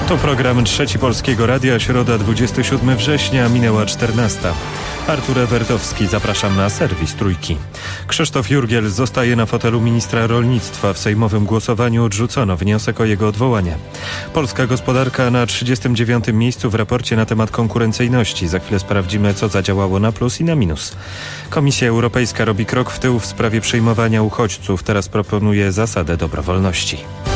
To program Trzeci Polskiego Radia, środa 27 września, minęła 14. Artur Ewertowski, zapraszam na serwis Trójki. Krzysztof Jurgiel zostaje na fotelu ministra rolnictwa. W sejmowym głosowaniu odrzucono wniosek o jego odwołanie. Polska gospodarka na 39. miejscu w raporcie na temat konkurencyjności. Za chwilę sprawdzimy, co zadziałało na plus i na minus. Komisja Europejska robi krok w tył w sprawie przyjmowania uchodźców. Teraz proponuje zasadę dobrowolności.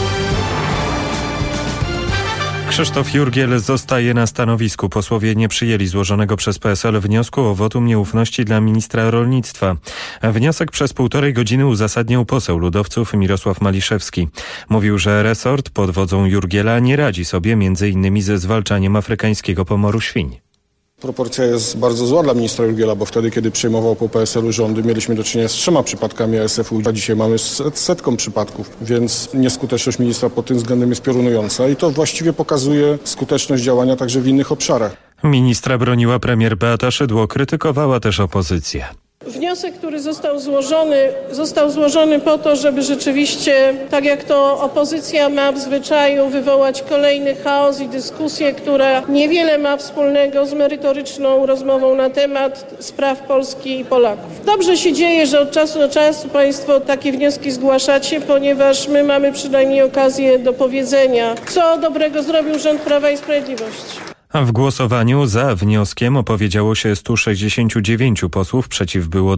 Krzysztof Jurgiel zostaje na stanowisku. Posłowie nie przyjęli złożonego przez PSL wniosku o wotum nieufności dla ministra rolnictwa. Wniosek przez 1,5 godziny uzasadniał poseł ludowców Mirosław Maliszewski. Mówił, że resort pod wodzą Jurgiela nie radzi sobie m.in. ze zwalczaniem afrykańskiego pomoru świń. Proporcja jest bardzo zła dla ministra Jurgiela, bo wtedy, kiedy przejmował po PSL-u rządy, mieliśmy do czynienia z 3 przypadkami ASF-u, a dzisiaj mamy setką przypadków, więc nieskuteczność ministra pod tym względem jest piorunująca i to właściwie pokazuje skuteczność działania także w innych obszarach. Ministra broniła premier Beata Szydło, krytykowała też opozycję. Wniosek, który został złożony po to, żeby rzeczywiście, tak jak to opozycja ma w zwyczaju, wywołać kolejny chaos i dyskusję, która niewiele ma wspólnego z merytoryczną rozmową na temat spraw Polski i Polaków. Dobrze się dzieje, że od czasu do czasu Państwo takie wnioski zgłaszacie, ponieważ my mamy przynajmniej okazję do powiedzenia, co dobrego zrobił rząd Prawa i Sprawiedliwości. A w głosowaniu za wnioskiem opowiedziało się 169 posłów, przeciw było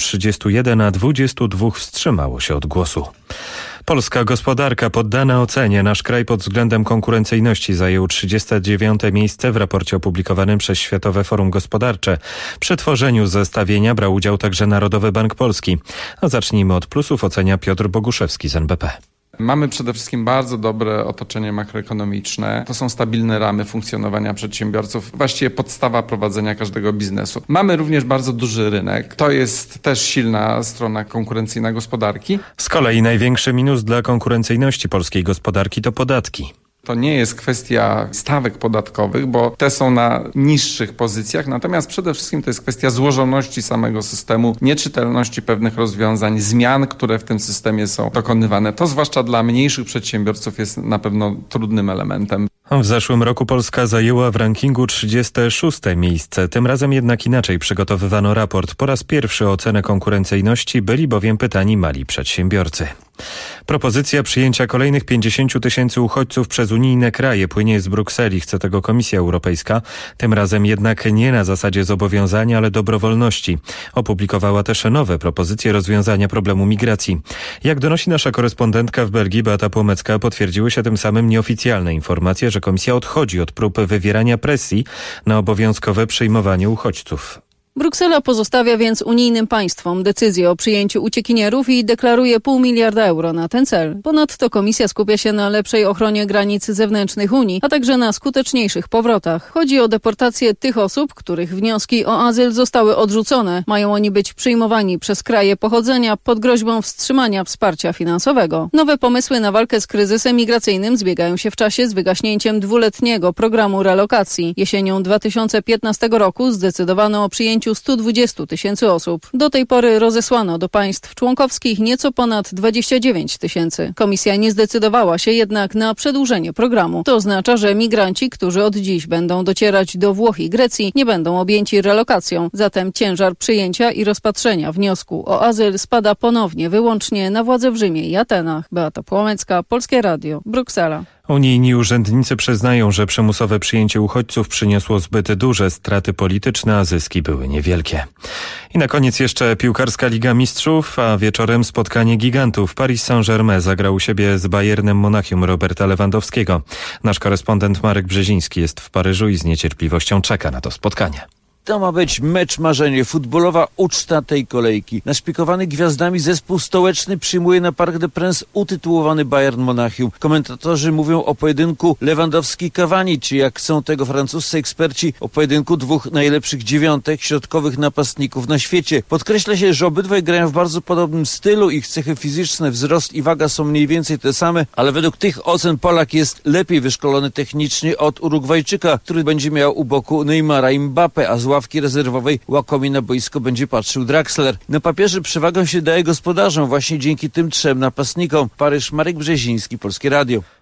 231, a 22 wstrzymało się od głosu. Polska gospodarka poddana ocenie. Nasz kraj pod względem konkurencyjności zajął 39. miejsce w raporcie opublikowanym przez Światowe Forum Gospodarcze. Przy tworzeniu zestawienia brał udział także Narodowy Bank Polski. A zacznijmy od plusów, ocenia Piotr Boguszewski z NBP. Mamy przede wszystkim bardzo dobre otoczenie makroekonomiczne. To są stabilne ramy funkcjonowania przedsiębiorców, właściwie podstawa prowadzenia każdego biznesu. Mamy również bardzo duży rynek. To jest też silna strona konkurencyjna gospodarki. Z kolei największy minus dla konkurencyjności polskiej gospodarki to podatki. To nie jest kwestia stawek podatkowych, bo te są na niższych pozycjach, natomiast przede wszystkim to jest kwestia złożoności samego systemu, nieczytelności pewnych rozwiązań, zmian, które w tym systemie są dokonywane. To zwłaszcza dla mniejszych przedsiębiorców jest na pewno trudnym elementem. W zeszłym roku Polska zajęła w rankingu 36. miejsce. Tym razem jednak inaczej przygotowywano raport. Po raz pierwszy o ocenę konkurencyjności byli bowiem pytani mali przedsiębiorcy. Propozycja przyjęcia kolejnych 50 000 uchodźców przez unijne kraje płynie z Brukseli. Chce tego Komisja Europejska. Tym razem jednak nie na zasadzie zobowiązania, ale dobrowolności. Opublikowała też nowe propozycje rozwiązania problemu migracji. Jak donosi nasza korespondentka w Belgii Beata Płomecka, potwierdziły się tym samym nieoficjalne informacje, że Komisja odchodzi od prób wywierania presji na obowiązkowe przyjmowanie uchodźców. Bruksela pozostawia więc unijnym państwom decyzję o przyjęciu uciekinierów i deklaruje 0,5 miliarda euro na ten cel. Ponadto Komisja skupia się na lepszej ochronie granic zewnętrznych Unii, a także na skuteczniejszych powrotach. Chodzi o deportację tych osób, których wnioski o azyl zostały odrzucone. Mają oni być przyjmowani przez kraje pochodzenia pod groźbą wstrzymania wsparcia finansowego. Nowe pomysły na walkę z kryzysem migracyjnym zbiegają się w czasie z wygaśnięciem 2-letniego programu relokacji. Jesienią 2015 roku zdecydowano o przyjęciu 120 000 osób. Do tej pory rozesłano do państw członkowskich nieco ponad 29 000. Komisja nie zdecydowała się jednak na przedłużenie programu. To oznacza, że migranci, którzy od dziś będą docierać do Włoch i Grecji, nie będą objęci relokacją. Zatem ciężar przyjęcia i rozpatrzenia wniosku o azyl spada ponownie wyłącznie na władze w Rzymie i Atenach. Beata Płomecka, Polskie Radio, Bruksela. Unijni urzędnicy przyznają, że przymusowe przyjęcie uchodźców przyniosło zbyt duże straty polityczne, a zyski były niewielkie. I na koniec jeszcze piłkarska Liga Mistrzów, a wieczorem spotkanie gigantów. Paris Saint-Germain zagrał u siebie z Bayernem Monachium Roberta Lewandowskiego. Nasz korespondent Marek Brzeziński jest w Paryżu i z niecierpliwością czeka na to spotkanie. To ma być mecz marzenie, futbolowa uczta tej kolejki. Naszpikowany gwiazdami zespół stołeczny przyjmuje na Parc des Princes utytułowany Bayern Monachium. Komentatorzy mówią o pojedynku Lewandowski-Cavani, czy jak chcą tego francuscy eksperci, o pojedynku dwóch najlepszych dziewiątek środkowych napastników na świecie. Podkreśla się, że obydwaj grają w bardzo podobnym stylu, ich cechy fizyczne, wzrost i waga są mniej więcej te same, ale według tych ocen Polak jest lepiej wyszkolony technicznie od Urugwajczyka, który będzie miał u boku Neymara i Mbappe, a z ławki rezerwowej łakomie na boisko będzie patrzył Draxler. Na papierze przewagę się daje gospodarzom właśnie dzięki tym trzem napastnikom. Paryż, Marek Brzeziński, Polskie Radio.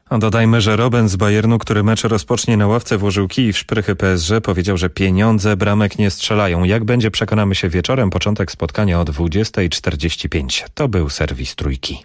Dodajmy, że Robben z Bayernu, który mecz rozpocznie na ławce, włożył kij w szprychy PSG, powiedział, że pieniądze bramek nie strzelają. Jak będzie, przekonamy się wieczorem. Początek spotkania o 20:45. To był serwis Trójki.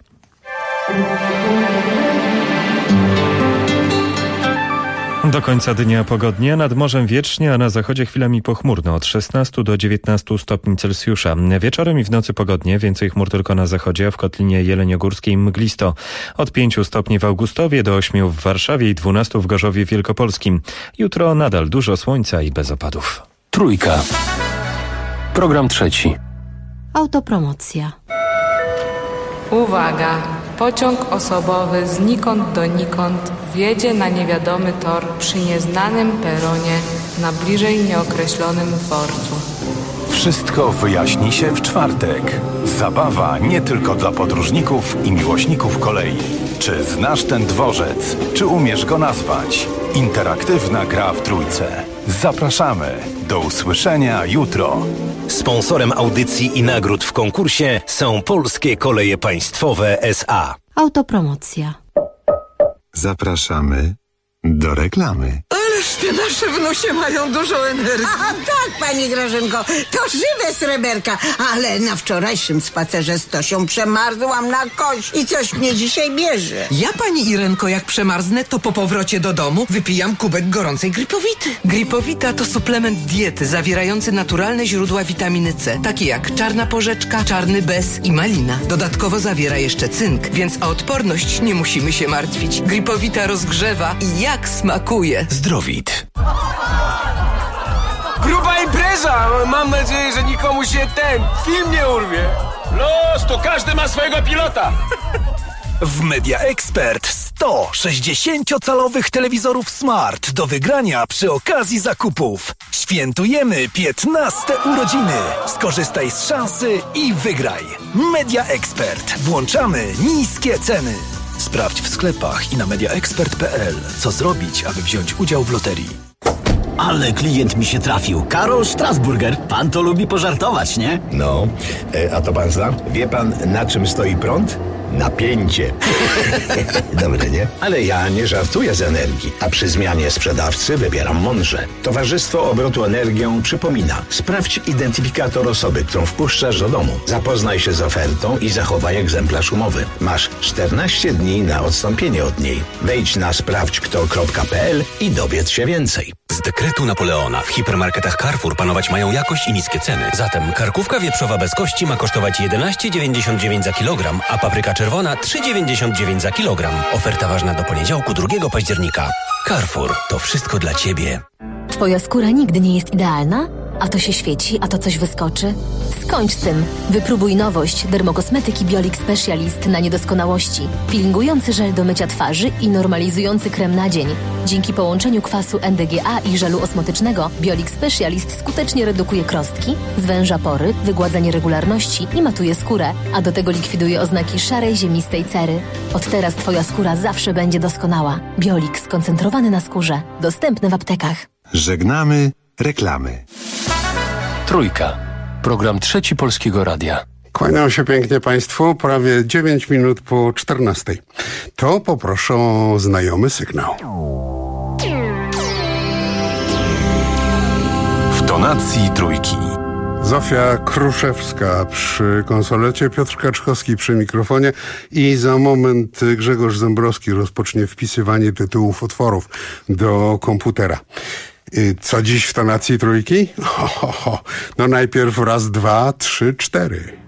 Do końca dnia pogodnie, nad morzem wiecznie, a na zachodzie chwilami pochmurno od 16 do 19 stopni Celsjusza. Wieczorem i w nocy pogodnie, więcej chmur tylko na zachodzie, a w Kotlinie Jeleniogórskiej mglisto. Od 5 stopni w Augustowie do 8 w Warszawie i 12 w Gorzowie Wielkopolskim. Jutro nadal dużo słońca i bez opadów. Trójka. Program trzeci. Autopromocja. Uwaga! Pociąg osobowy znikąd donikąd wjedzie na niewiadomy tor przy nieznanym peronie na bliżej nieokreślonym dworcu. Wszystko wyjaśni się w czwartek. Zabawa nie tylko dla podróżników i miłośników kolei. Czy znasz ten dworzec? Czy umiesz go nazwać? Interaktywna gra w Trójce. Zapraszamy. Do usłyszenia jutro. Sponsorem audycji i nagród w konkursie są Polskie Koleje Państwowe S.A. Autopromocja. Zapraszamy do reklamy. Ależ te nasze wnusie mają dużo energii. A tak, pani Grażynko, to żywe sreberka. Ale na wczorajszym spacerze z Tosią przemarzłam na kość i coś mnie dzisiaj bierze. Ja, pani Irenko, jak przemarznę, to po powrocie do domu wypijam kubek gorącej Gripowity. Gripowita to suplement diety zawierający naturalne źródła witaminy C, takie jak czarna porzeczka, czarny bez i malina. Dodatkowo zawiera jeszcze cynk, więc o odporność nie musimy się martwić. Gripowita rozgrzewa i jak smakuje. Zdrowit. Gruba impreza! Mam nadzieję, że nikomu się ten film nie urwie. Los, to każdy ma swojego pilota. W Media Expert 100 60-calowych telewizorów Smart do wygrania przy okazji zakupów. Świętujemy 15 urodziny. Skorzystaj z szansy i wygraj. Media Expert. Włączamy niskie ceny. Sprawdź w sklepach i na mediaexpert.pl, co zrobić, aby wziąć udział w loterii. Ale klient mi się trafił. Karol Strasburger. Pan to lubi pożartować, nie? No, a to pan zna? Wie pan, na czym stoi prąd? Napięcie. Dobre, nie? Ale ja nie żartuję z energii, a przy zmianie sprzedawcy wybieram mądrze. Towarzystwo Obrotu Energią przypomina: sprawdź identyfikator osoby, którą wpuszczasz do domu. Zapoznaj się z ofertą i zachowaj egzemplarz umowy. Masz 14 dni na odstąpienie od niej. Wejdź na sprawdźkto.pl i dowiedz się więcej. Z dekretu Napoleona w hipermarketach Carrefour panować mają jakość i niskie ceny. Zatem karkówka wieprzowa bez kości ma kosztować 11,99 za kilogram, a papryka czerwona 3,99 za kilogram. Oferta ważna do poniedziałku 2 października. Carrefour. To wszystko dla Ciebie. Twoja skóra nigdy nie jest idealna? A to się świeci, a to coś wyskoczy? Skończ z tym. Wypróbuj nowość dermokosmetyki Biolix Specialist na niedoskonałości. Peelingujący żel do mycia twarzy i normalizujący krem na dzień. Dzięki połączeniu kwasu NDGA i żelu osmotycznego Biolix Specialist skutecznie redukuje krostki, zwęża pory, wygładza nieregularności i matuje skórę, a do tego likwiduje oznaki szarej, ziemistej cery. Od teraz Twoja skóra zawsze będzie doskonała. Biolix skoncentrowany na skórze. Dostępny w aptekach. Żegnamy reklamy. Trójka. Program trzeci Polskiego Radia. Kłaniam się pięknie Państwu, prawie 9 minut po 14. To poproszę o znajomy sygnał. W tonacji Trójki. Zofia Kruszewska przy konsolecie, Piotr Kaczkowski przy mikrofonie i za moment Grzegorz Zembrowski rozpocznie wpisywanie tytułów utworów do komputera. Co dziś w tonacji Trójki? No najpierw raz, 2, 3, 4.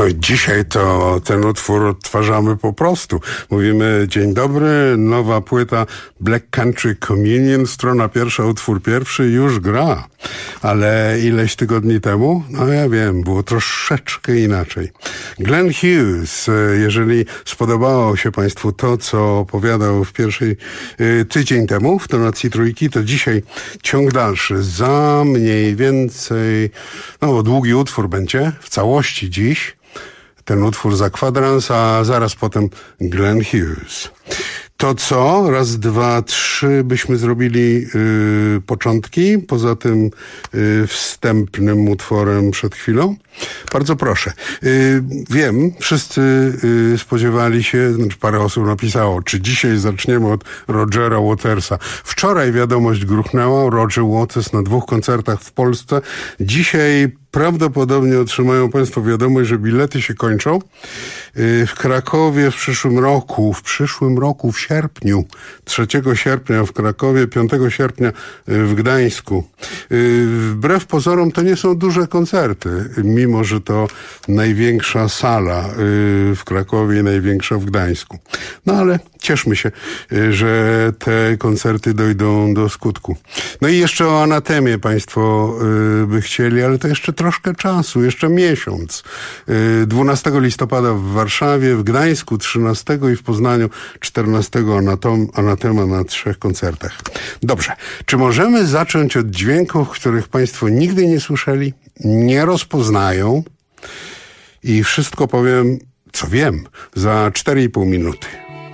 dzisiaj to ten utwór odtwarzamy po prostu. Mówimy dzień dobry, nowa płyta Black Country Communion, strona pierwsza, utwór pierwszy już gra. Ale ileś tygodni temu, no ja wiem, było troszeczkę inaczej. Glenn Hughes, jeżeli spodobało się Państwu to, co opowiadał w pierwszej tydzień temu w tonacji trójki, to dzisiaj ciąg dalszy, za mniej więcej, no bo długi utwór będzie, w całości dziś, ten utwór za kwadrans, a zaraz potem Glenn Hughes. To co? Raz, dwa, trzy byśmy zrobili początki, poza tym wstępnym utworem przed chwilą. Bardzo proszę. Wiem, wszyscy spodziewali się, znaczy parę osób napisało, czy dzisiaj zaczniemy od Rogera Watersa. Wczoraj wiadomość gruchnęła, Roger Waters na 2 koncertach w Polsce. Dzisiaj prawdopodobnie otrzymają Państwo wiadomość, że bilety się kończą. W Krakowie w przyszłym roku, w sierpniu, 3 sierpnia w Krakowie, 5 sierpnia w Gdańsku. Wbrew pozorom to nie są duże koncerty, mimo że to największa sala w Krakowie i największa w Gdańsku. No ale cieszmy się, że te koncerty dojdą do skutku. No i jeszcze o Anatemie Państwo by chcieli, ale to jeszcze troszkę czasu, jeszcze miesiąc. 12 listopada w Warszawie, w Gdańsku 13 i w Poznaniu 14 Anatema na 3 koncertach. Dobrze, czy możemy zacząć od dźwięków, których Państwo nigdy nie słyszeli, nie rozpoznają i wszystko powiem, co wiem, za 4,5 minuty.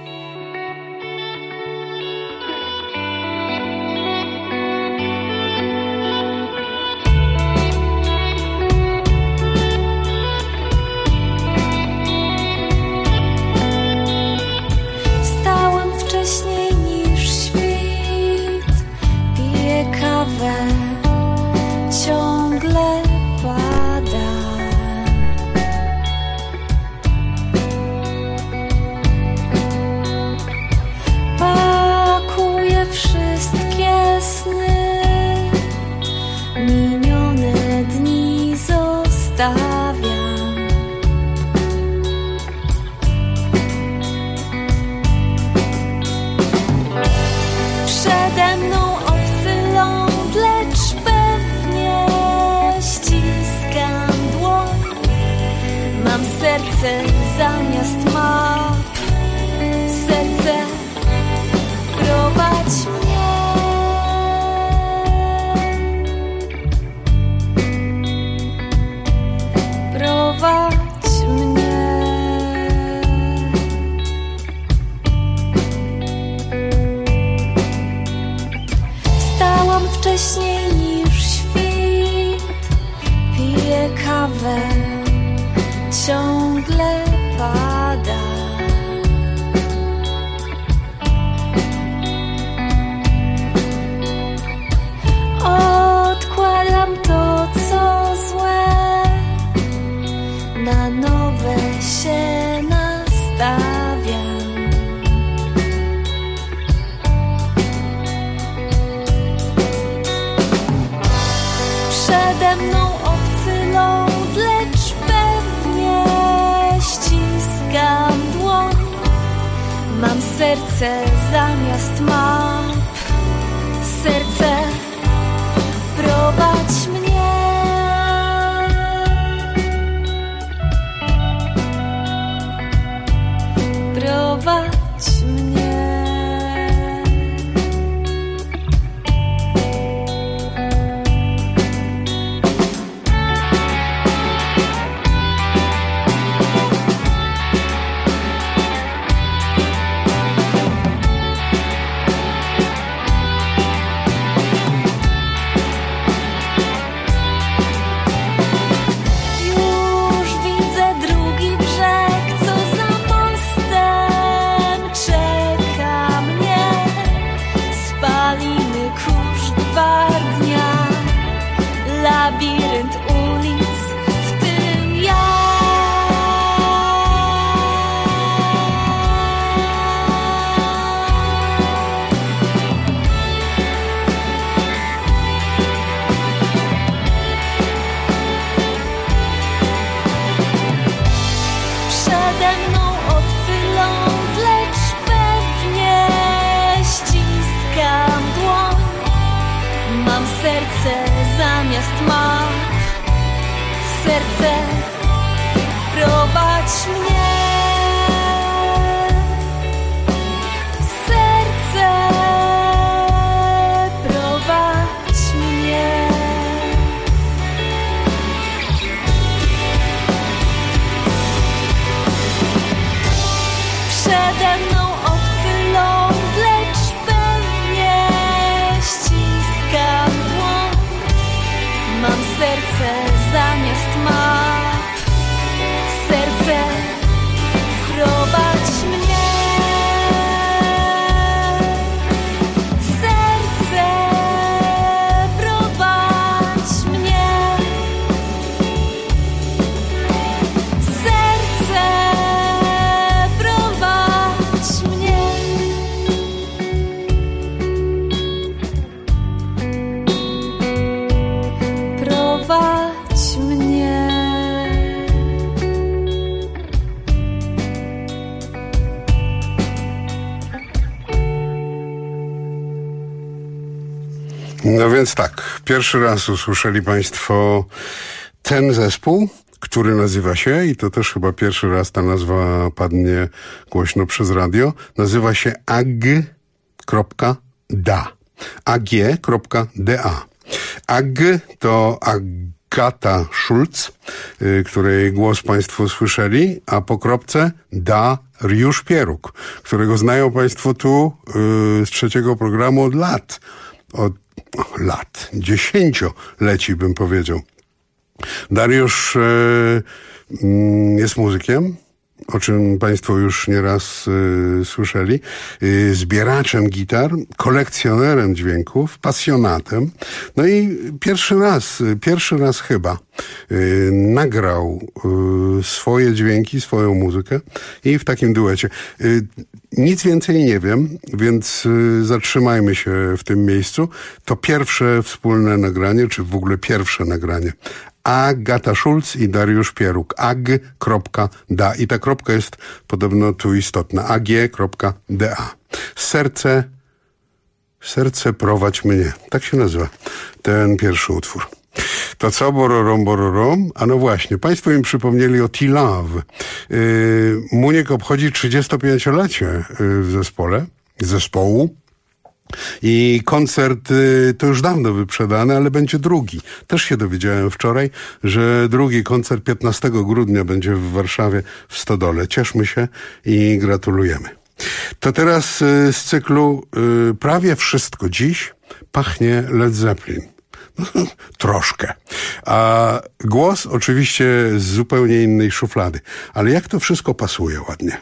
Serce zamiast map, serce prowadź mnie. Prowadź mnie. No więc tak, pierwszy raz usłyszeli Państwo ten zespół, który nazywa się, i to też chyba pierwszy raz ta nazwa padnie głośno przez radio, nazywa się ag.da. ag.da. Ag to Agata Schulz, której głos Państwo słyszeli, a po kropce Dariusz Pieruk, którego znają Państwo tu z trzeciego programu od lat. Od lat, 10-leci bym powiedział. Dariusz jest muzykiem, o czym Państwo już nieraz słyszeli, zbieraczem gitar, kolekcjonerem dźwięków, pasjonatem. No i pierwszy raz chyba nagrał swoje dźwięki, swoją muzykę i w takim duecie. Nic więcej nie wiem, więc zatrzymajmy się w tym miejscu. To pierwsze wspólne nagranie, czy w ogóle pierwsze nagranie. Agata Schulz i Dariusz Pieruk. ag.da. I ta kropka jest podobno tu istotna. ag.da. Serce prowadź mnie. Tak się nazywa ten pierwszy utwór. To co? Bororom? A no właśnie, Państwo mi przypomnieli o T-Love. Muniek obchodzi 35-lecie w zespołu. I koncert to już dawno wyprzedany, ale będzie drugi. Też się dowiedziałem wczoraj, że drugi koncert 15 grudnia będzie w Warszawie w Stodole. Cieszmy się i gratulujemy. To teraz z cyklu prawie wszystko dziś pachnie Led Zeppelin. Troszkę. A głos oczywiście z zupełnie innej szuflady. Ale jak to wszystko pasuje ładnie.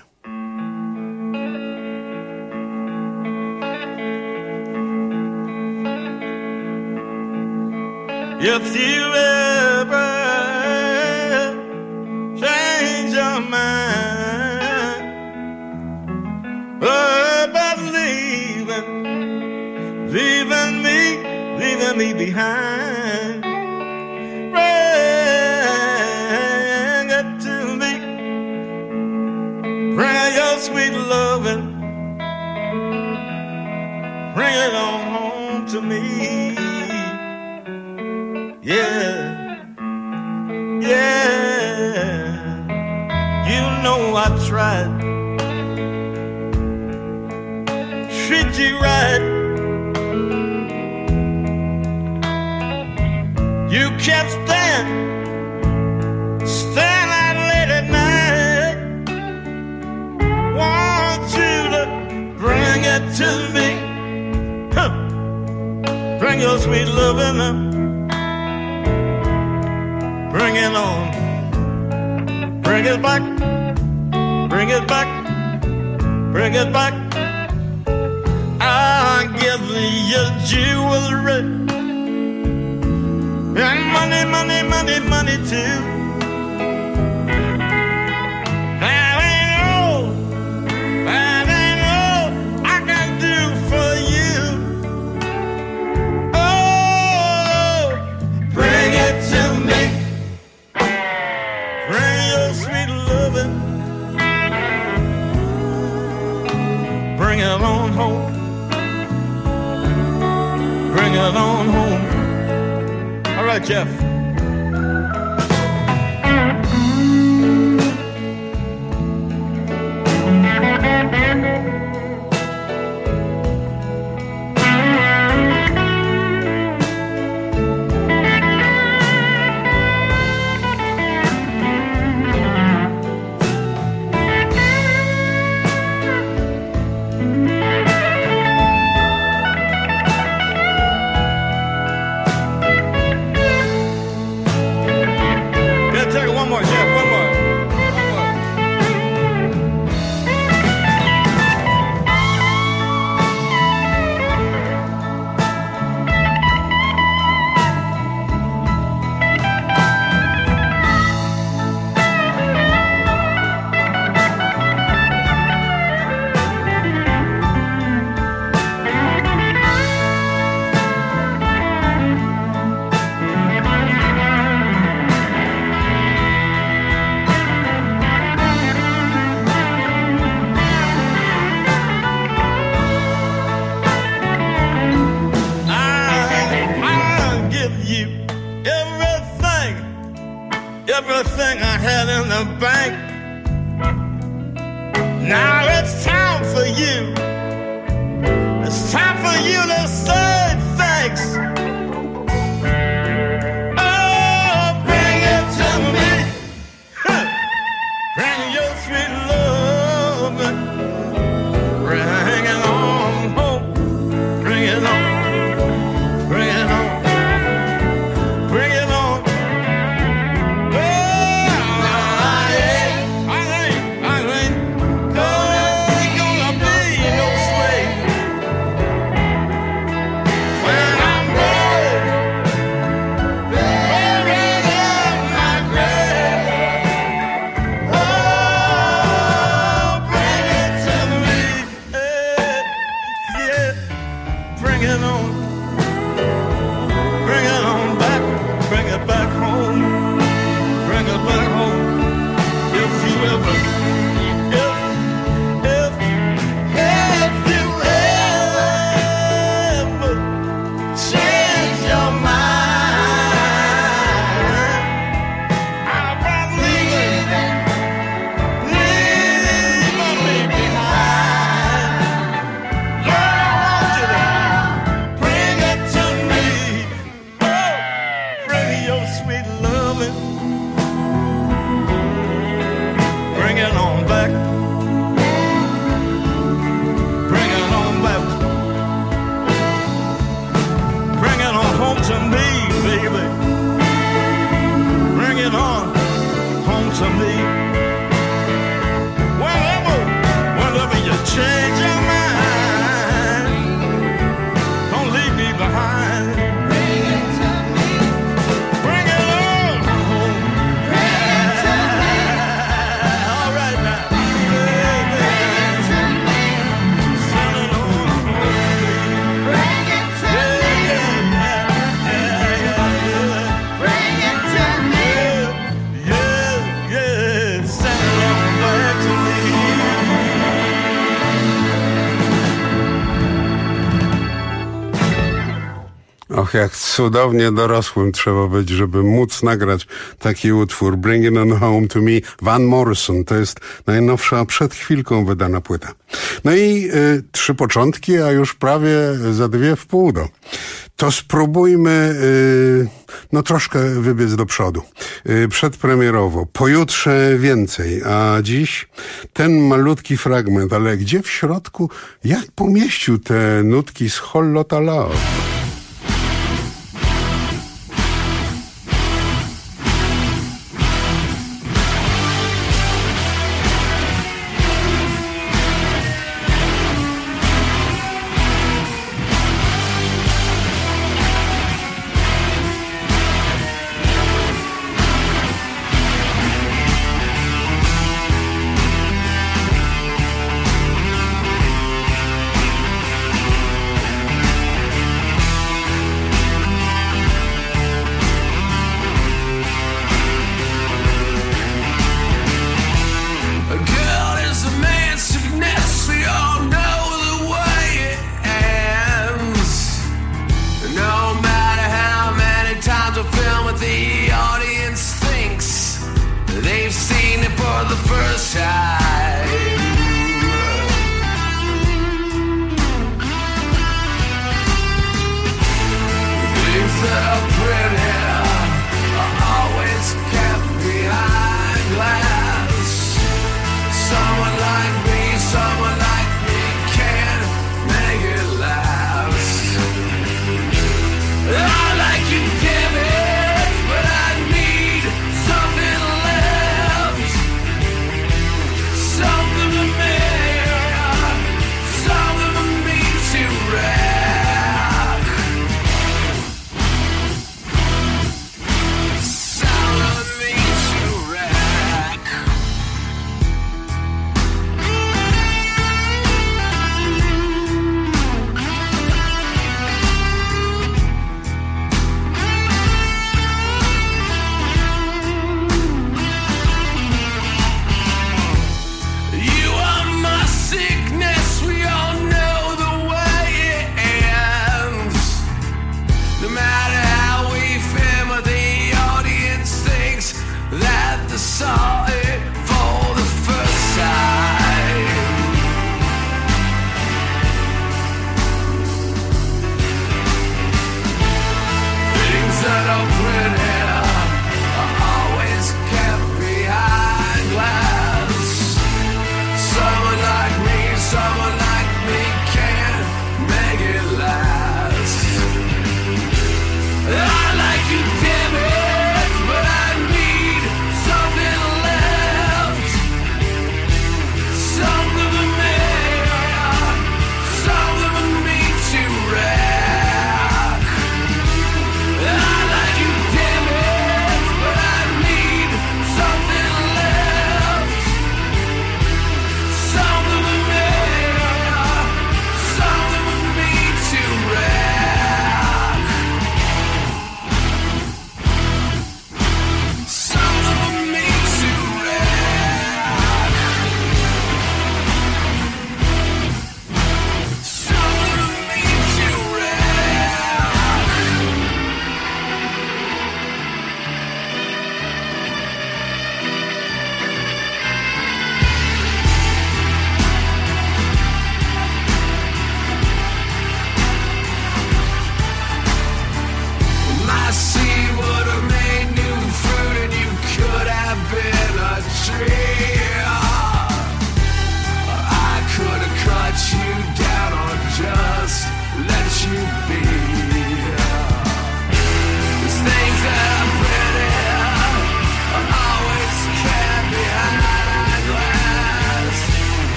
If you ever change your mind about leaving me behind, bring it to me, bring your sweet loving, bring it on home to me. Yeah, you know I tried, treat you right, you kept staying out late at night, want you to bring it to me, bring your sweet loving up. Bring it on, bring it back, bring it back, bring it back. I'll give you jewelry and money, money, money, money too. That ain't all I can do for you. Oh, bring it to me. Bring your sweet loving, bring it on home, bring it on home. All right, Jeff. everything I had in the bank. Now it's time for you. It's time for you to say thanks. Oh, bring it to me. Bring your sweet love. Bring it on home. Bring it on. Bring it on. Bring it on. Och, jak cudownie dorosłym trzeba być, żeby móc nagrać taki utwór. Bring It On Home To Me, Van Morrison. To jest najnowsza przed chwilką wydana płyta. No i 3 początki, a już prawie za 2,5 do. To spróbujmy troszkę wybiec do przodu. Przedpremierowo. Pojutrze więcej, a dziś ten malutki fragment, ale gdzie w środku, jak pomieścił te nutki z Whole Lotta Love?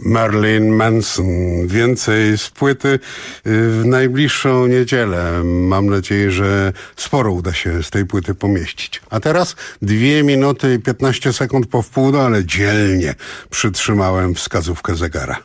Marilyn Manson. Więcej z płyty w najbliższą niedzielę. Mam nadzieję, że sporo uda się z tej płyty pomieścić. A teraz 2 minuty i 15 sekund po wpół, ale dzielnie przytrzymałem wskazówkę zegara.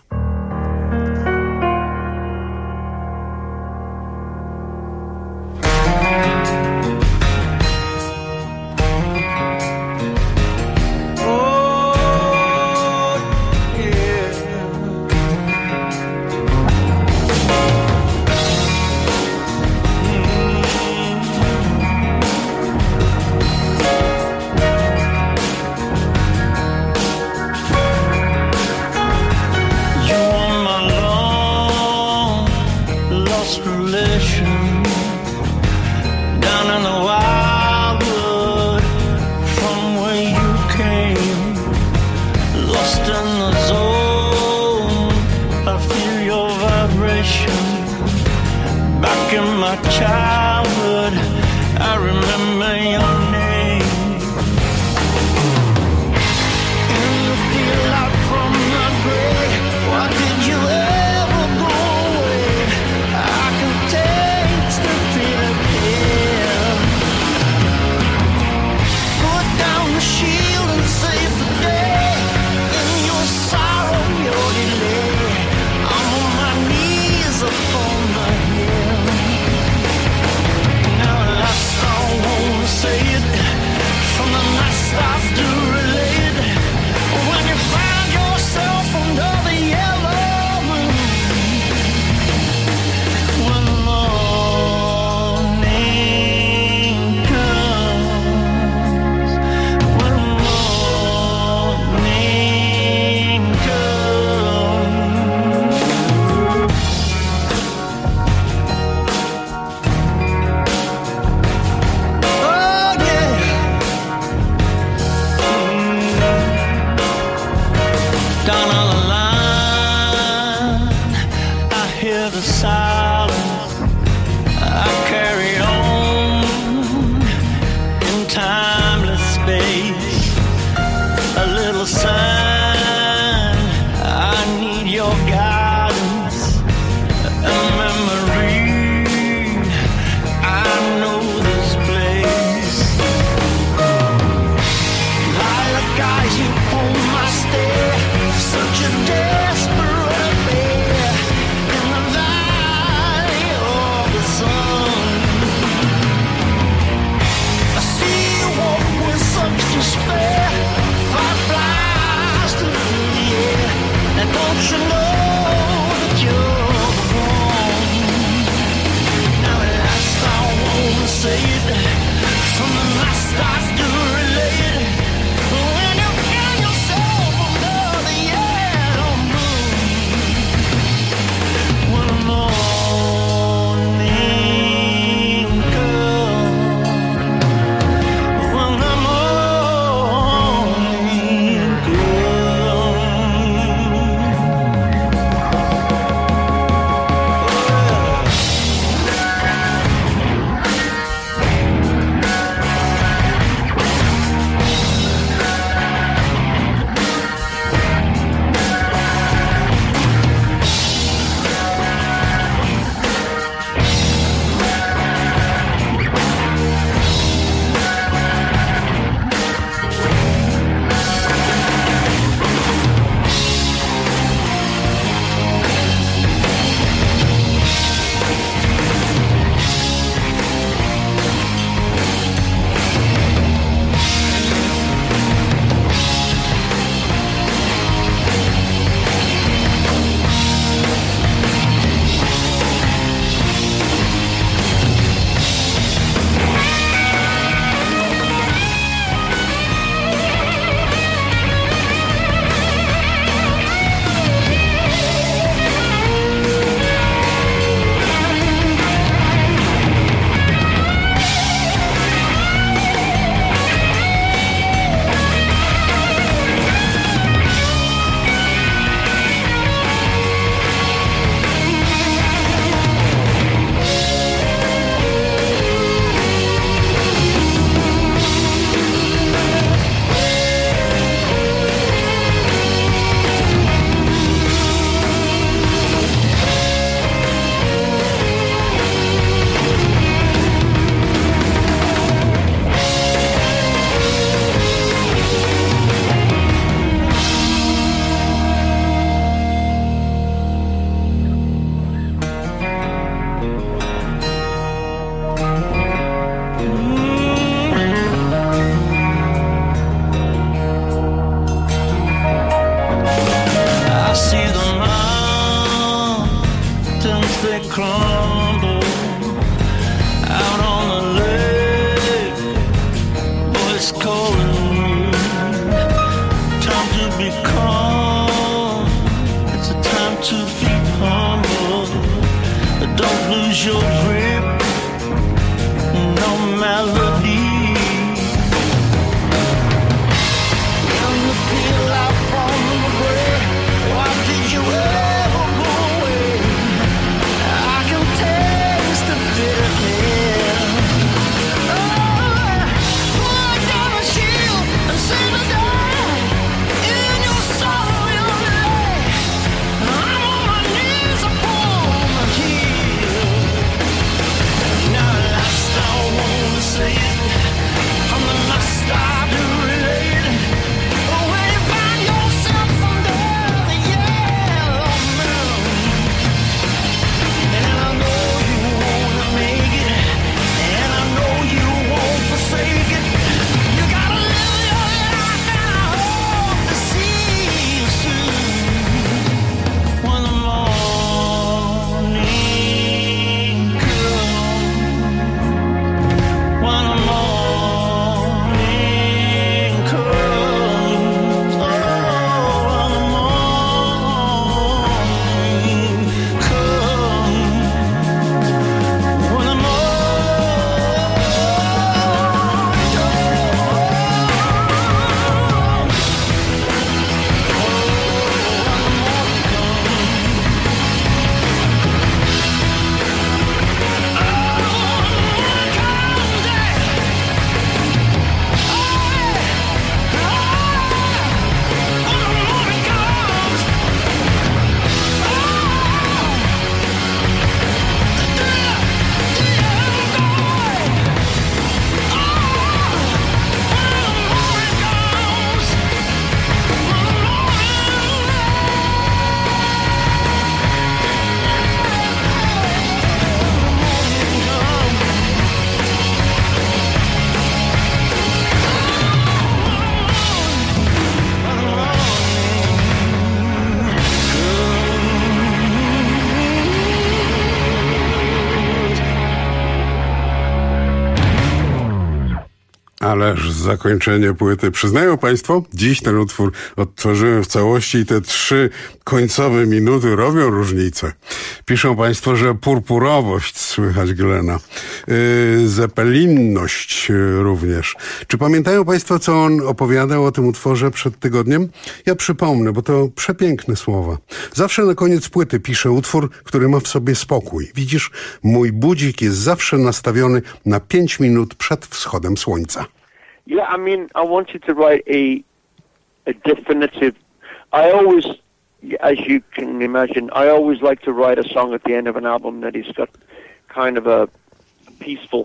Ależ zakończenie płyty. Przyznają państwo, dziś ten utwór odtworzyłem w całości i te 3 końcowe minuty robią różnicę. Piszą państwo, że purpurowość słychać Glena. Zepelinność również. Czy pamiętają państwo, co on opowiadał o tym utworze przed tygodniem? Ja przypomnę, bo to przepiękne słowa. Zawsze na koniec płyty piszę utwór, który ma w sobie spokój. Widzisz, mój budzik jest zawsze nastawiony na 5 minut przed wschodem słońca. Yeah, I mean, I want you to write a definitive. I always, as you can imagine, I always like to write a song at the end of an album that has got kind of a peaceful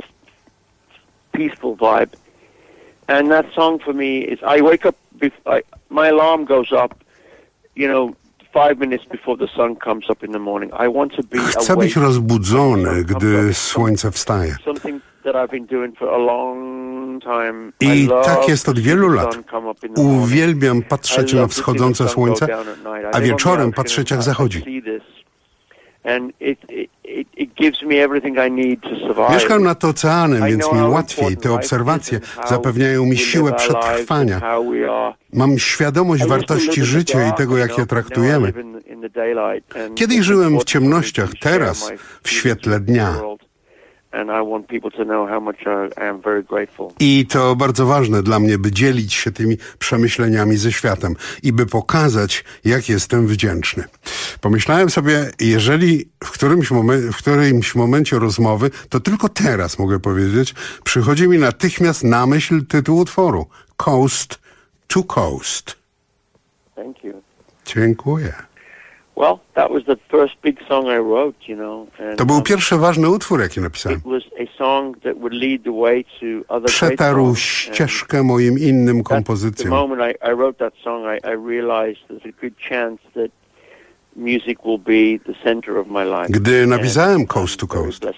vibe. And that song for me is, I wake up, my alarm goes up, 5 minutes before the sun comes up in the morning. I want to be Chcę być rozbudzony, gdy słońce wstaje. I tak jest od wielu lat. Uwielbiam patrzeć na wschodzące słońce, a wieczorem patrzeć, jak zachodzi. Mieszkam nad oceanem, więc mi łatwiej. Te obserwacje zapewniają mi siłę przetrwania. Mam świadomość wartości życia i tego, jak je traktujemy. Kiedyś żyłem w ciemnościach, teraz w świetle dnia. I to bardzo ważne dla mnie, by dzielić się tymi przemyśleniami ze światem i by pokazać, jak jestem wdzięczny. Pomyślałem sobie, jeżeli w którymś momencie rozmowy, to tylko teraz mogę powiedzieć, przychodzi mi natychmiast na myśl tytuł utworu Coast to Coast. Thank you. Dziękuję. Well, that was the first big song I wrote, To był pierwszy ważny utwór, jaki napisałem. Przetarł ścieżkę moim innym kompozycjom. The moment I wrote that song, I realized there's a good chance that music will be the center of my life. Gdy napisałem Coast to Coast,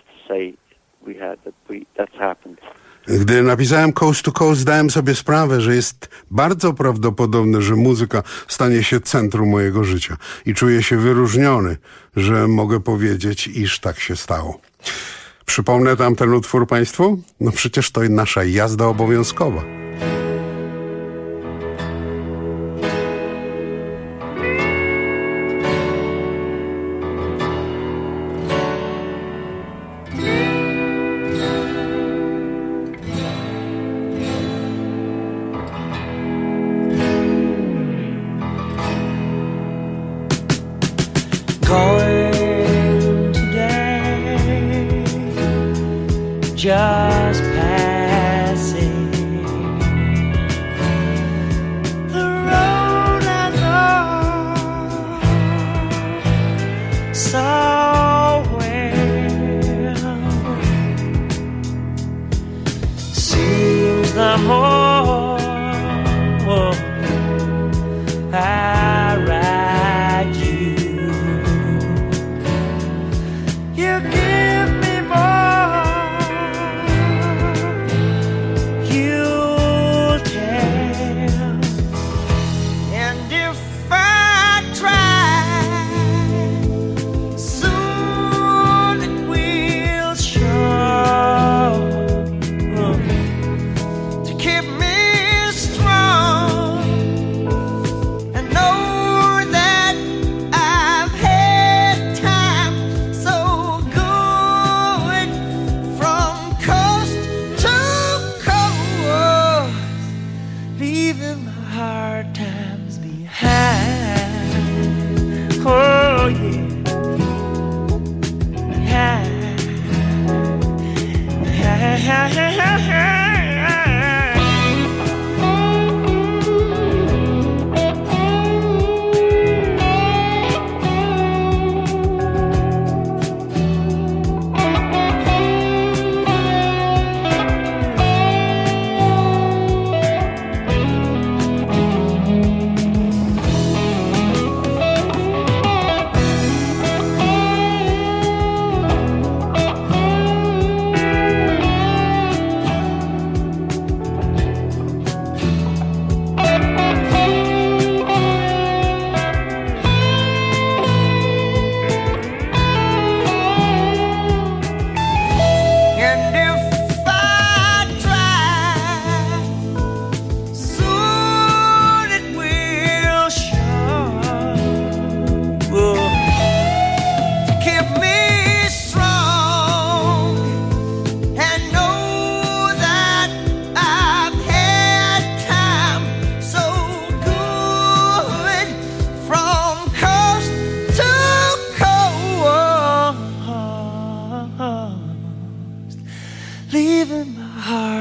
Gdy napisałem Coast to Coast, zdałem sobie sprawę, że jest bardzo prawdopodobne, że muzyka stanie się centrum mojego życia. I czuję się wyróżniony, że mogę powiedzieć, iż tak się stało. Przypomnę tamten utwór państwu? No przecież to nasza jazda obowiązkowa. Just passing the road I know so well. Seems the more I ride you, you give me more. Keep me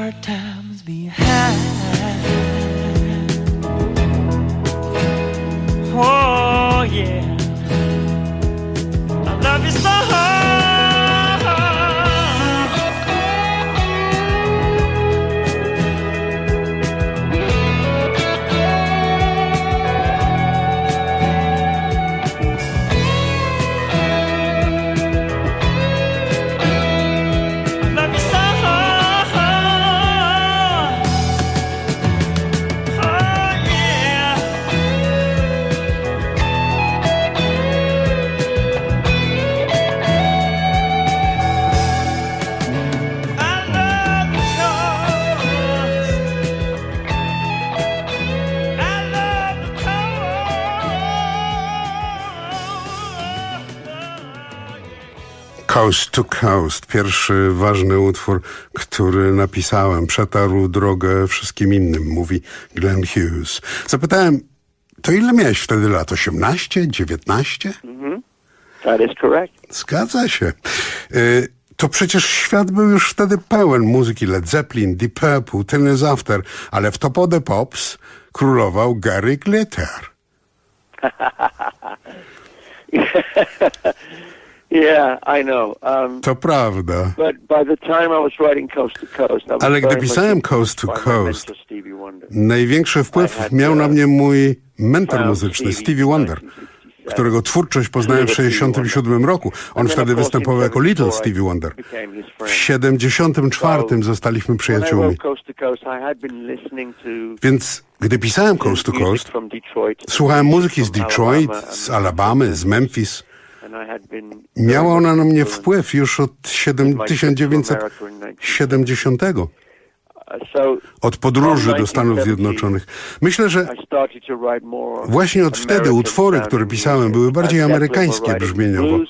hard times behind. Oh yeah, I love you so hard. Coast to Coast, pierwszy ważny utwór, który napisałem, przetarł drogę wszystkim innym, mówi Glenn Hughes. Zapytałem, to ile miałeś wtedy lat? 18? 19? That is correct. Zgadza się. To przecież świat był już wtedy pełen muzyki Led Zeppelin, Deep Purple, Ten Is After, ale w Top of the Pops królował Gary Glitter. Yeah, I know. To prawda. But by the time I was writing Coast to Coast, I was Ale gdy very pisałem much Coast to by my Coast, mentor, Stevie Wonder. największy wpływ miał na mnie mój mentor muzyczny, Stevie Wonder, którego twórczość poznałem w 1967 roku. On wtedy występował jako Little Stevie Wonder. W 1974 zostaliśmy przyjaciółmi. Więc gdy pisałem Coast to Coast, słuchałem muzyki z Detroit, z Alabamy, z Memphis. Miała ona na mnie wpływ już od 1970. Od podróży do Stanów Zjednoczonych. Myślę, że właśnie od wtedy utwory, które pisałem, były bardziej amerykańskie brzmieniowo.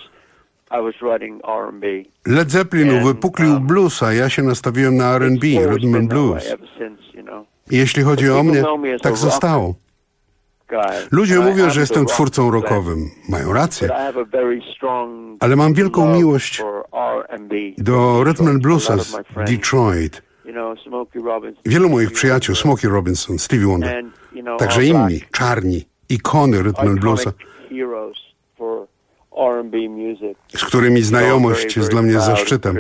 Led Zeppelin uwypuklił bluesa, ja się nastawiłem na R&B, rhythm and blues. I jeśli chodzi o mnie, tak zostało. Ludzie mówią, że jestem twórcą rockowym. Mają rację. Ale mam wielką miłość do rhythm and bluesa z Detroit. Wielu moich przyjaciół, Smokey Robinson, Stevie Wonder, także inni, czarni, ikony rhythm and bluesa, z którymi znajomość jest dla mnie zaszczytem.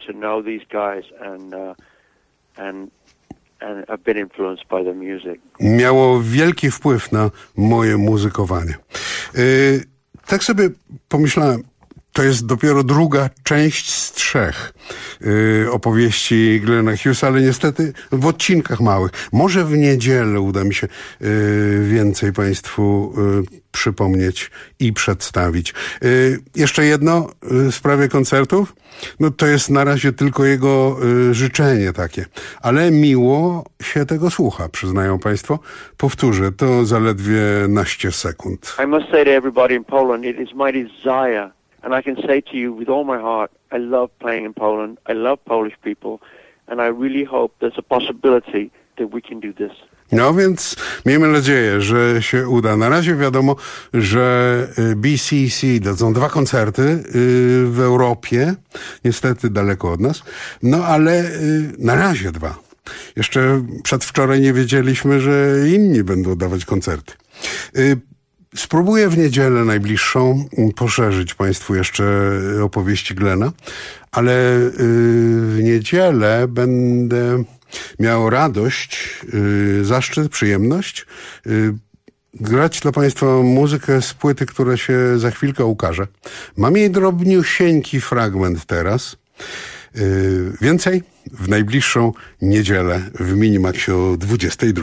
Miało wielki wpływ na moje muzykowanie. Tak sobie pomyślałem, to jest dopiero druga część z 3 opowieści Glenna Hughesa, ale niestety w odcinkach małych. Może w niedzielę uda mi się więcej Państwu przypomnieć i przedstawić. Jeszcze jedno w sprawie koncertów. No to jest na razie tylko jego życzenie takie. Ale miło się tego słucha, przyznają Państwo. Powtórzę, to zaledwie naście sekund. I must say to everybody in Poland, it is my desire. And I can say to you with all my heart, I love playing in Poland. I love Polish people. And I really hope there's a possibility that we can do this. No więc miejmy nadzieję, że się uda. Na razie wiadomo, że BCC dadzą 2 koncerty w Europie. Niestety daleko od nas. No ale na razie 2. Jeszcze przedwczoraj nie wiedzieliśmy, że inni będą dawać koncerty. Spróbuję w niedzielę najbliższą poszerzyć Państwu jeszcze opowieści Glena, ale w niedzielę będę miał radość, zaszczyt, przyjemność grać dla Państwa muzykę z płyty, która się za chwilkę ukaże. Mam jej drobniusieńki fragment teraz. Więcej w najbliższą niedzielę w Minimaxie o 22.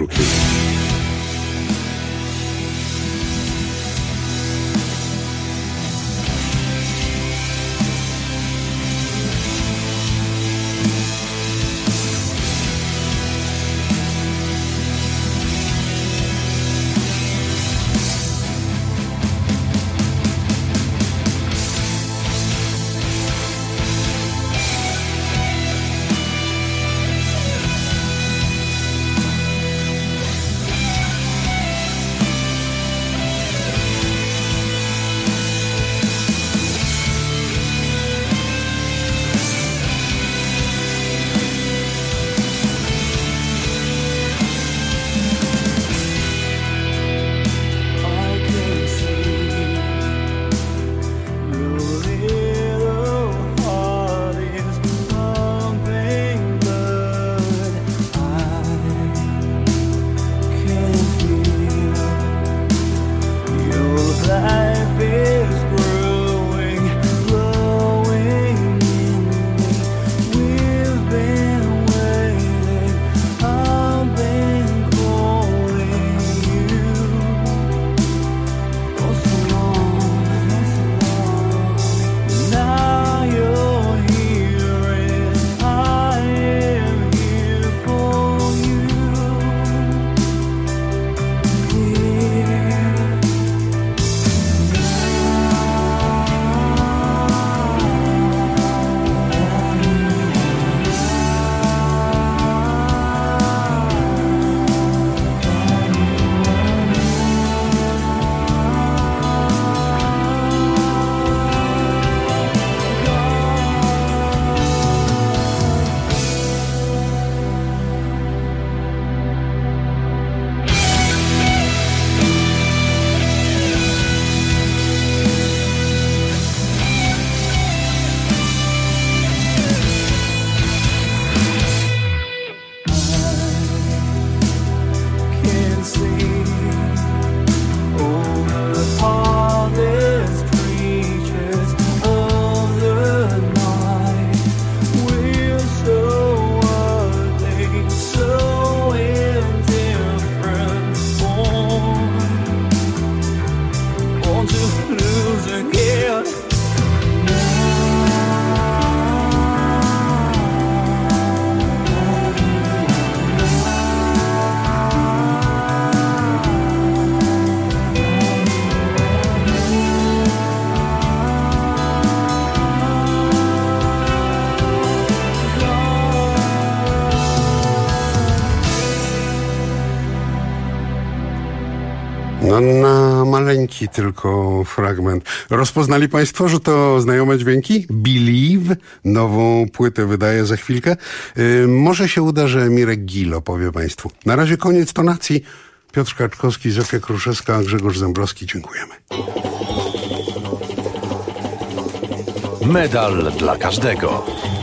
No na maleńki tylko fragment. Rozpoznali Państwo, że to znajome dźwięki? Believe, nową płytę wydaje za chwilkę. Może się uda, że Mirek Gil opowie Państwu. Na razie koniec tonacji. Piotr Kaczkowski, Zofia Kruszewska, Grzegorz Zembrowski. Dziękujemy. Medal dla każdego.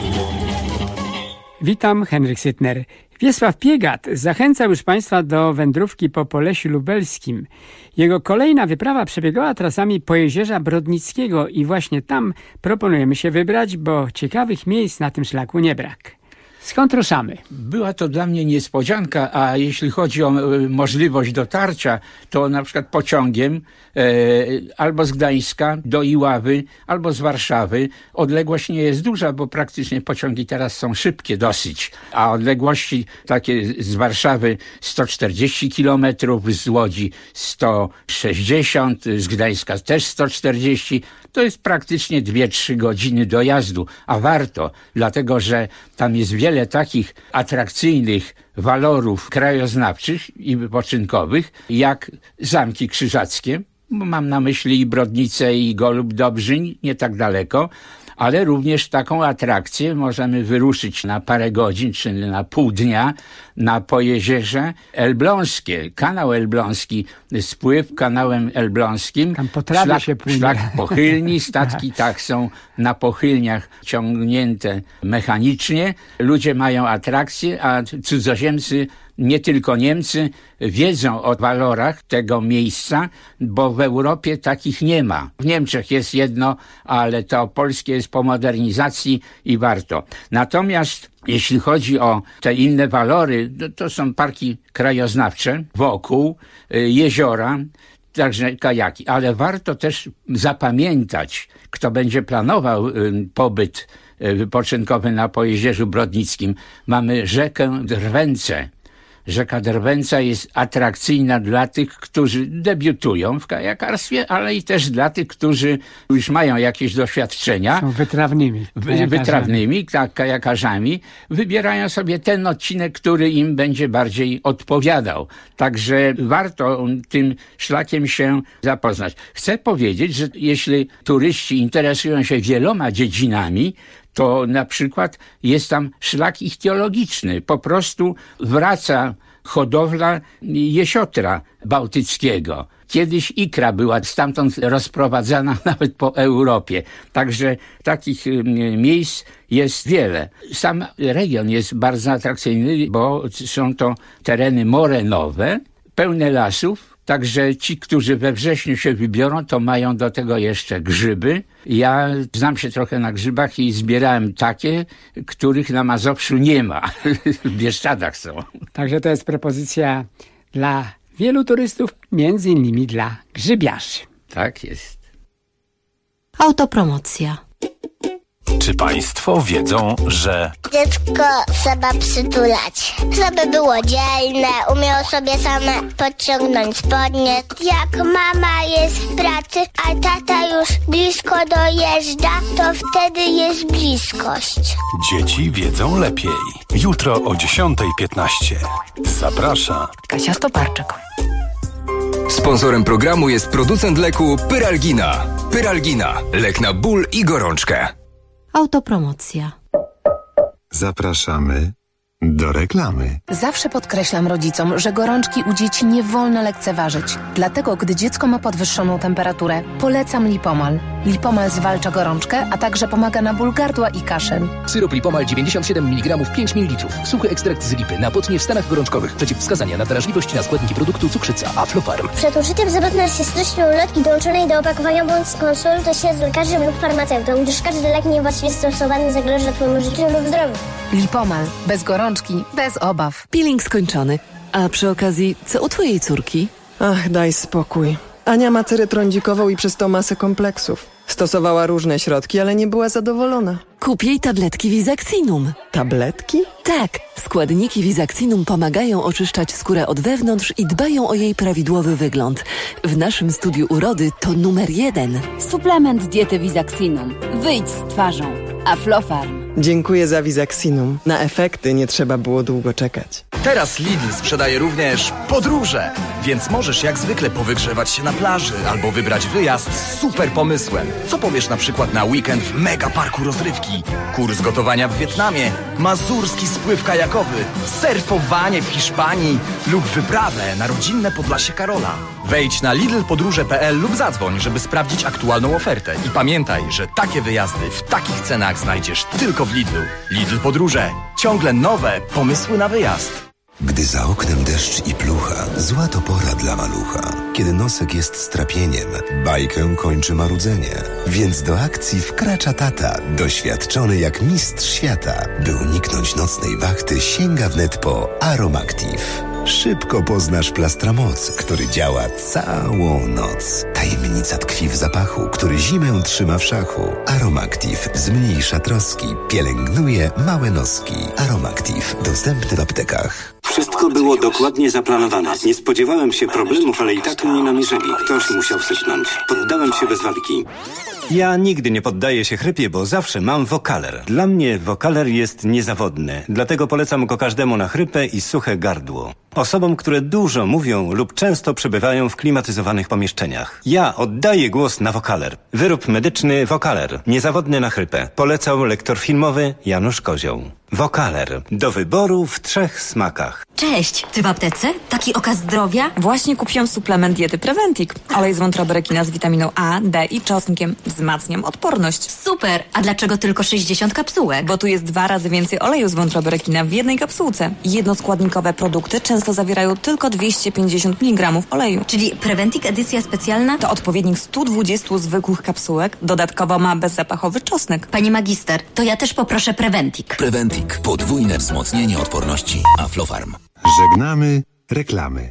Witam, Henryk Sytner. Wiesław Piegat zachęcał już Państwa do wędrówki po Polesiu Lubelskim. Jego kolejna wyprawa przebiegała trasami Pojezierza Brodnickiego i właśnie tam proponujemy się wybrać, bo ciekawych miejsc na tym szlaku nie brak. Skąd ruszamy? Była to dla mnie niespodzianka, a jeśli chodzi o możliwość dotarcia, to na przykład pociągiem albo z Gdańska do Iławy, albo z Warszawy. Odległość nie jest duża, bo praktycznie pociągi teraz są szybkie dosyć, a odległości takie z Warszawy 140 km, z Łodzi 160, z Gdańska też 140. To jest praktycznie 2-3 godziny dojazdu, a warto, dlatego że tam jest wiele takich atrakcyjnych walorów krajoznawczych i wypoczynkowych, jak Zamki Krzyżackie, bo mam na myśli i Brodnicę, i Golub Dobrzyń, nie tak daleko, ale również taką atrakcję możemy wyruszyć na parę godzin, czy na pół dnia na Pojezierze Elbląskie. Kanał Elbląski, spływ kanałem elbląskim. Tam po trawie się płynie. Szlak pochylni, statki tak są na pochylniach ciągnięte mechanicznie. Ludzie mają atrakcje, a cudzoziemcy, nie tylko Niemcy, wiedzą o walorach tego miejsca, bo w Europie takich nie ma. W Niemczech jest jedno, ale to polskie jest po modernizacji i warto. Natomiast jeśli chodzi o te inne walory, to są parki krajoznawcze wokół, jeziora, także kajaki. Ale warto też zapamiętać, kto będzie planował pobyt wypoczynkowy na Pojezierzu Brodnickim. Mamy rzekę Drwęcę. Rzeka Drwęca jest atrakcyjna dla tych, którzy debiutują w kajakarstwie, ale i też dla tych, którzy już mają jakieś doświadczenia. Są wytrawnymi. Wytrawnymi, tak, kajakarzami. Wybierają sobie ten odcinek, który im będzie bardziej odpowiadał. Także warto tym szlakiem się zapoznać. Chcę powiedzieć, że jeśli turyści interesują się wieloma dziedzinami, to na przykład jest tam szlak ichtiologiczny. Po prostu wraca hodowla jesiotra bałtyckiego. Kiedyś ikra była stamtąd rozprowadzana nawet po Europie. Także takich miejsc jest wiele. Sam region jest bardzo atrakcyjny, bo są to tereny morenowe, pełne lasów. Także ci, którzy we wrześniu się wybiorą, to mają do tego jeszcze grzyby. Ja znam się trochę na grzybach i zbierałem takie, których na Mazowszu nie ma. W Bieszczadach są. Także to jest propozycja dla wielu turystów, między innymi dla grzybiarzy. Tak jest. Autopromocja. Czy Państwo wiedzą, że dziecko trzeba przytulać, żeby było dzielne, umiało sobie same podciągnąć spodnie. Jak mama jest w pracy, a tata już blisko dojeżdża, to wtedy jest bliskość. dzieci wiedzą lepiej? Jutro o 10:15. Zaprasza Kasia Stoparczyk. Sponsorem programu jest producent leku Pyralgina. Pyralgina. Lek na ból i gorączkę. Autopromocja. Zapraszamy do reklamy. Zawsze podkreślam rodzicom, że gorączki u dzieci nie wolno lekceważyć. Dlatego, gdy dziecko ma podwyższoną temperaturę, polecam Lipomal. Lipomal zwalcza gorączkę, a także pomaga na ból gardła i kaszel. Syrop Lipomal 97 mg 5 ml. Suchy ekstrakt z lipy na potnie w stanach gorączkowych. Przeciwwskazania na wrażliwość na składniki produktu cukrzyca Aflofarm. Przed użyciem zwrotna się stocznią ulotki dołączonej do opakowania bądź skonsultuj się z lekarzem lub farmaceutą, gdyż każdy lek niewłaściwie stosowany zagraża Twojemu życiu lub zdrowiu. Lipomal. Bez gorączki, bez obaw. Peeling skończony. A przy okazji, co u twojej córki? Ach, daj spokój. Ania ma cerę trądzikową i przez to masę kompleksów. Stosowała różne środki, ale nie była zadowolona. Kup jej tabletki Vizakcinum. Tabletki? Tak. Składniki Vizakcinum pomagają oczyszczać skórę od wewnątrz i dbają o jej prawidłowy wygląd. W naszym studiu urody to numer 1. Suplement diety Vizakcinum. Wyjdź z twarzą. Aflofarm. Dziękuję za Visaxinum. Na efekty nie trzeba było długo czekać. Teraz Lidl sprzedaje również podróże, więc możesz jak zwykle powygrzewać się na plaży albo wybrać wyjazd z super pomysłem. Co powiesz na przykład na weekend w mega parku rozrywki, kurs gotowania w Wietnamie, mazurski spływ kajakowy, surfowanie w Hiszpanii lub wyprawę na rodzinne Podlasie Karola. Wejdź na lidlpodróże.pl lub zadzwoń, żeby sprawdzić aktualną ofertę. I pamiętaj, że takie wyjazdy w takich cenach znajdziesz tylko w Lidlu. Lidl Podróże. Ciągle nowe pomysły na wyjazd. Gdy za oknem deszcz i plucha, zła to pora dla malucha. Kiedy nosek jest strapieniem, bajkę kończy marudzenie. Więc do akcji wkracza tata, doświadczony jak mistrz świata. By uniknąć nocnej wachty, sięga wnet po Aromactive. Szybko poznasz Plastramoc, który działa całą noc. Tajemnica tkwi w zapachu, który zimę trzyma w szachu. Aromactive zmniejsza troski, pielęgnuje małe noski. Aromactive dostępny w aptekach. Wszystko było dokładnie zaplanowane. Nie spodziewałem się problemów, ale i tak mnie namierzyli. Ktoś musiał sypnąć. Poddałem się bez walki. Ja nigdy nie poddaję się chrypie, bo zawsze mam Vocaler. Dla mnie Vocaler jest niezawodny. Dlatego polecam go każdemu na chrypę i suche gardło. Osobom, które dużo mówią lub często przebywają w klimatyzowanych pomieszczeniach. Ja oddaję głos na Vocaler. Wyrób medyczny Vocaler. Niezawodny na chrypę. Polecał lektor filmowy Janusz Kozioł. Vocaler. Do wyboru w 3 smakach. Cześć! Ty w aptece? Taki okaz zdrowia? Właśnie kupiłam suplement diety Preventic. Olej z wątroby rekina z witaminą A, D i czosnkiem. Wzmacniam odporność. Super! A dlaczego tylko 60 kapsułek? Bo tu jest 2 razy więcej oleju z wątroby rekina w jednej kapsułce. Jednoskładnikowe produkty często zawierają tylko 250 mg oleju. Czyli Preventic edycja specjalna? To odpowiednik 120 zwykłych kapsułek. Dodatkowo ma bezzapachowy czosnek. Pani magister, to ja też poproszę Preventic. Preventic. Podwójne wzmocnienie odporności. Aflofarm. Żegnamy reklamy.